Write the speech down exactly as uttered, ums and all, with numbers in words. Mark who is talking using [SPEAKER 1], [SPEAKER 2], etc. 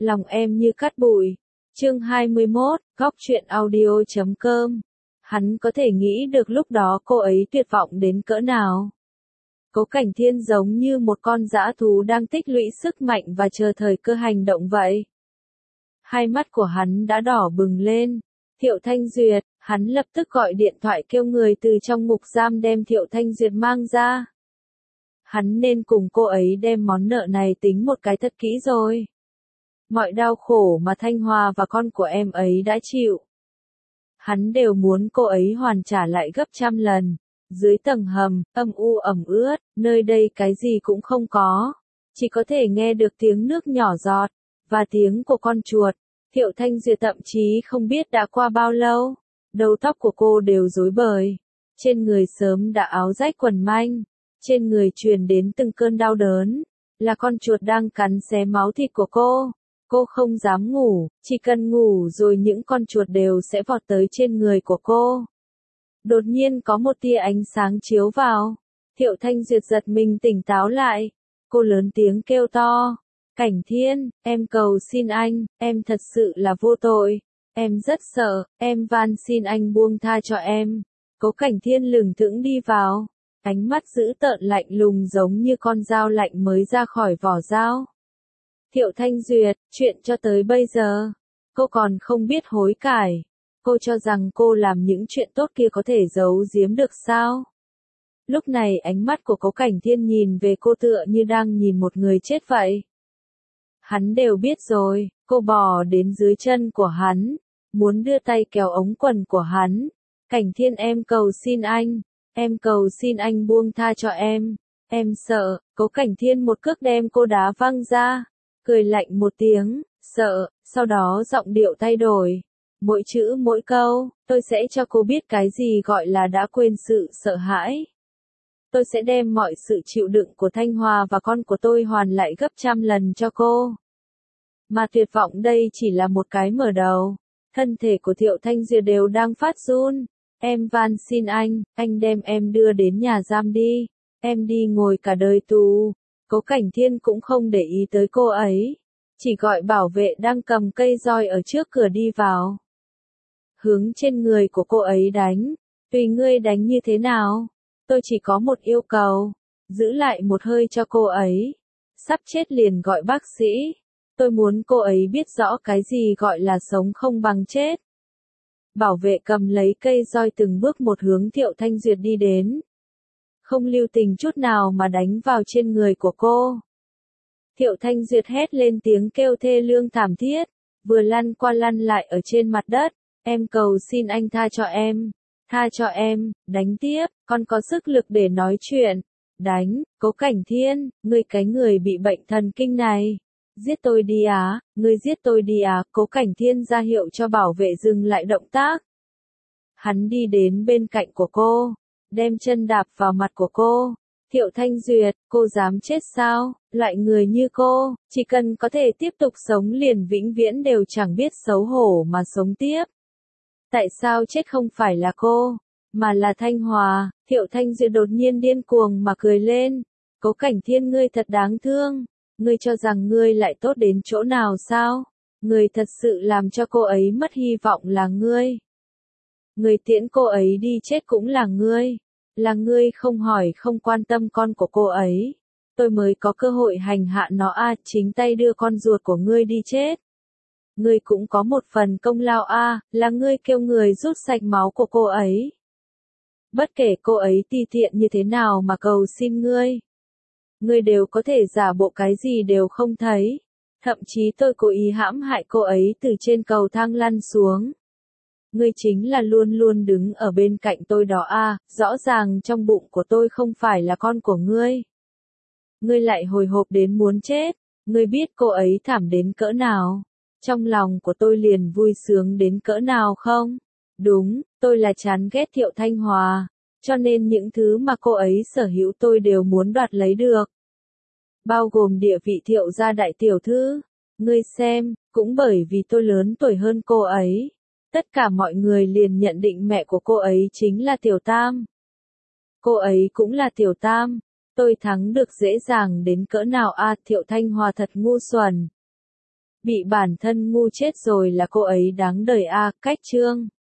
[SPEAKER 1] lòng em như cát bụi. Chương hai mươi mốt, góc truyện audio chấm com. Hắn có thể nghĩ được lúc đó cô ấy tuyệt vọng đến cỡ nào. Cố Cảnh Thiên giống như một con dã thú đang tích lũy sức mạnh và chờ thời cơ hành động vậy. Hai mắt của hắn đã đỏ bừng lên. Thiệu Thanh Duyệt, hắn lập tức gọi điện thoại kêu người từ trong ngục giam đem Thiệu Thanh Duyệt mang ra. Hắn nên cùng cô ấy đem món nợ này tính một cái thật kỹ rồi. Mọi đau khổ mà Thanh Hòa và con của em ấy đã chịu, hắn đều muốn cô ấy hoàn trả lại gấp trăm lần. Dưới tầng hầm, âm u ẩm ướt, nơi đây cái gì cũng không có. Chỉ có thể nghe được tiếng nước nhỏ giọt, và tiếng của con chuột. Thiệu Thanh Duyệt thậm chí không biết đã qua bao lâu. Đầu tóc của cô đều rối bời. Trên người sớm đã áo rách quần manh. Trên người truyền đến từng cơn đau đớn. Là con chuột đang cắn xé máu thịt của cô. Cô không dám ngủ, chỉ cần ngủ rồi những con chuột đều sẽ vọt tới trên người của cô. Đột nhiên có một tia ánh sáng chiếu vào. Thiệu Thanh Duyệt giật mình tỉnh táo lại. Cô lớn tiếng kêu to. Cảnh Thiên, em cầu xin anh, em thật sự là vô tội. Em rất sợ, em van xin anh buông tha cho em. Cố Cảnh Thiên lửng thững đi vào. Ánh mắt dữ tợn lạnh lùng giống như con dao lạnh mới ra khỏi vỏ dao. Thiệu Thanh Duyệt, chuyện cho tới bây giờ, cô còn không biết hối cải. Cô cho rằng cô làm những chuyện tốt kia có thể giấu giếm được sao? Lúc này ánh mắt của Cố Cảnh Thiên nhìn về cô tựa như đang nhìn một người chết vậy. Hắn đều biết rồi, cô bò đến dưới chân của hắn, muốn đưa tay kéo ống quần của hắn. Cảnh Thiên, em cầu xin anh, em cầu xin anh buông tha cho em, em sợ. Cố Cảnh Thiên một cước đem cô đá văng ra, cười lạnh một tiếng, sợ, sau đó giọng điệu thay đổi. Mỗi chữ mỗi câu, tôi sẽ cho cô biết cái gì gọi là đã quên sự sợ hãi. Tôi sẽ đem mọi sự chịu đựng của Thanh Hòa và con của tôi hoàn lại gấp trăm lần cho cô. Mà tuyệt vọng đây chỉ là một cái mở đầu. Thân thể của Thiệu Thanh Duyệt đều đang phát run. Em van xin anh, anh đem em đưa đến nhà giam đi. Em đi ngồi cả đời tù. Cố Cảnh Thiên cũng không để ý tới cô ấy. Chỉ gọi bảo vệ đang cầm cây roi ở trước cửa đi vào. Hướng trên người của cô ấy đánh. Tùy ngươi đánh như thế nào. Tôi chỉ có một yêu cầu. Giữ lại một hơi cho cô ấy. Sắp chết liền gọi bác sĩ. Tôi muốn cô ấy biết rõ cái gì gọi là sống không bằng chết. Bảo vệ cầm lấy cây roi từng bước một hướng Thiệu Thanh Duyệt đi đến. Không lưu tình chút nào mà đánh vào trên người của cô. Thiệu Thanh Duyệt hét lên tiếng kêu thê lương thảm thiết, vừa lăn qua lăn lại ở trên mặt đất. Em cầu xin anh tha cho em, tha cho em, đánh tiếp, con có sức lực để nói chuyện. Đánh, Cố Cảnh Thiên, ngươi cái người bị bệnh thần kinh này. Giết tôi đi á, ngươi giết tôi đi á. Cố Cảnh Thiên ra hiệu cho bảo vệ dừng lại động tác. Hắn đi đến bên cạnh của cô, đem chân đạp vào mặt của cô. Thiệu Thanh Duyệt, cô dám chết sao? Loại người như cô, chỉ cần có thể tiếp tục sống liền vĩnh viễn đều chẳng biết xấu hổ mà sống tiếp. Tại sao chết không phải là cô, mà là Thanh Hòa? Thiệu Thanh Duyệt đột nhiên điên cuồng mà cười lên. Cố Cảnh Thiên, ngươi thật đáng thương. Ngươi cho rằng ngươi lại tốt đến chỗ nào sao? Ngươi thật sự làm cho cô ấy mất hy vọng là ngươi. Ngươi tiễn cô ấy đi chết cũng là ngươi. Là ngươi không hỏi không quan tâm con của cô ấy. Tôi mới có cơ hội hành hạ nó a, chính tay đưa con ruột của ngươi đi chết. Ngươi cũng có một phần công lao a, là ngươi kêu người rút sạch máu của cô ấy. Bất kể cô ấy ti tiện như thế nào mà cầu xin ngươi, ngươi đều có thể giả bộ cái gì đều không thấy. Thậm chí tôi cố ý hãm hại cô ấy từ trên cầu thang lăn xuống. Ngươi chính là luôn luôn đứng ở bên cạnh tôi đó a, rõ ràng trong bụng của tôi không phải là con của ngươi. Ngươi lại hồi hộp đến muốn chết, ngươi biết cô ấy thảm đến cỡ nào. Trong lòng của tôi liền vui sướng đến cỡ nào không? Đúng, tôi là chán ghét Thiệu Thanh Hòa, cho nên những thứ mà cô ấy sở hữu tôi đều muốn đoạt lấy được. Bao gồm địa vị Thiệu gia đại tiểu thư. Ngươi xem, cũng bởi vì tôi lớn tuổi hơn cô ấy. Tất cả mọi người liền nhận định mẹ của cô ấy chính là Tiểu Tam. Cô ấy cũng là Tiểu Tam. Tôi thắng được dễ dàng đến cỡ nào a? À, Thiệu Thanh Hòa thật ngu xuẩn. Bị bản thân ngu chết rồi là cô ấy đáng đời a, cách chương.